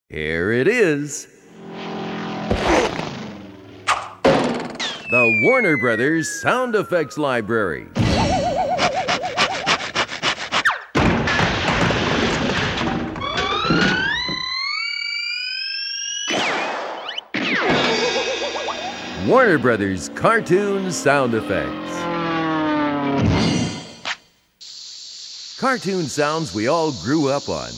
Here it is. The Warner Brothers Sound Effects Library. Warner Brothers Cartoon Sound Effects. Cartoon sounds we all grew up on.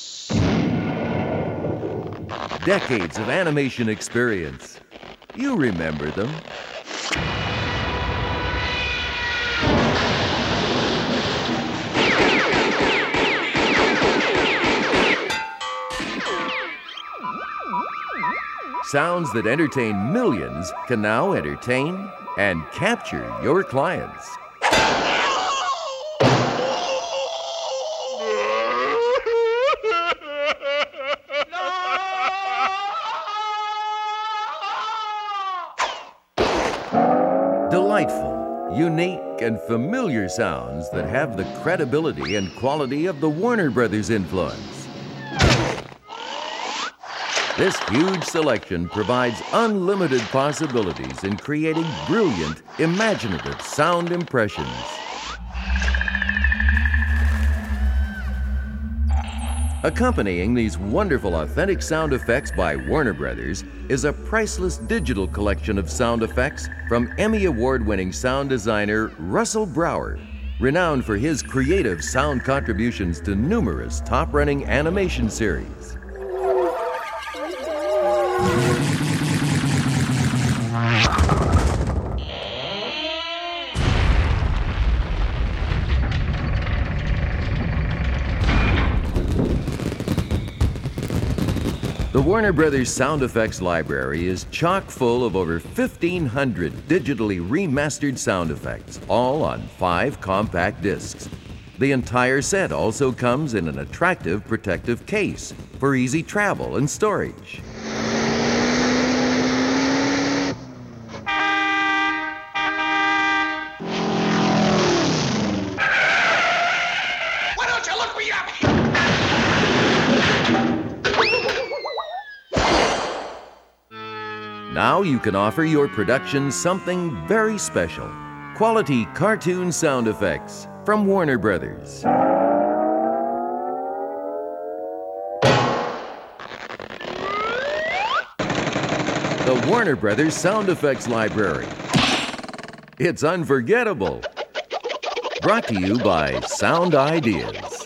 Decades of animation experience. You remember them. Sounds that entertain millions can now entertain and capture your clients. Delightful, unique, and familiar sounds that have the credibility and quality of the Warner Brothers influence. This huge selection provides unlimited possibilities in creating brilliant, imaginative sound impressions. Accompanying these wonderful authentic sound effects by Warner Brothers is a priceless digital collection of sound effects from Emmy Award-winning sound designer Russell Brower, renowned for his creative sound contributions to numerous top-running animation series. The Warner Brothers Sound Effects Library is chock full of over 1,500 digitally remastered sound effects, all on 5 compact discs. The entire set also comes in an attractive protective case for easy travel and storage. Why don't you look me up? Now you can offer your production something very special. Quality cartoon sound effects from Warner Brothers. The Warner Brothers Sound Effects Library. It's unforgettable. Brought to you by Sound Ideas.